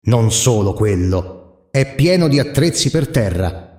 Non solo quello, è pieno di attrezzi per terra.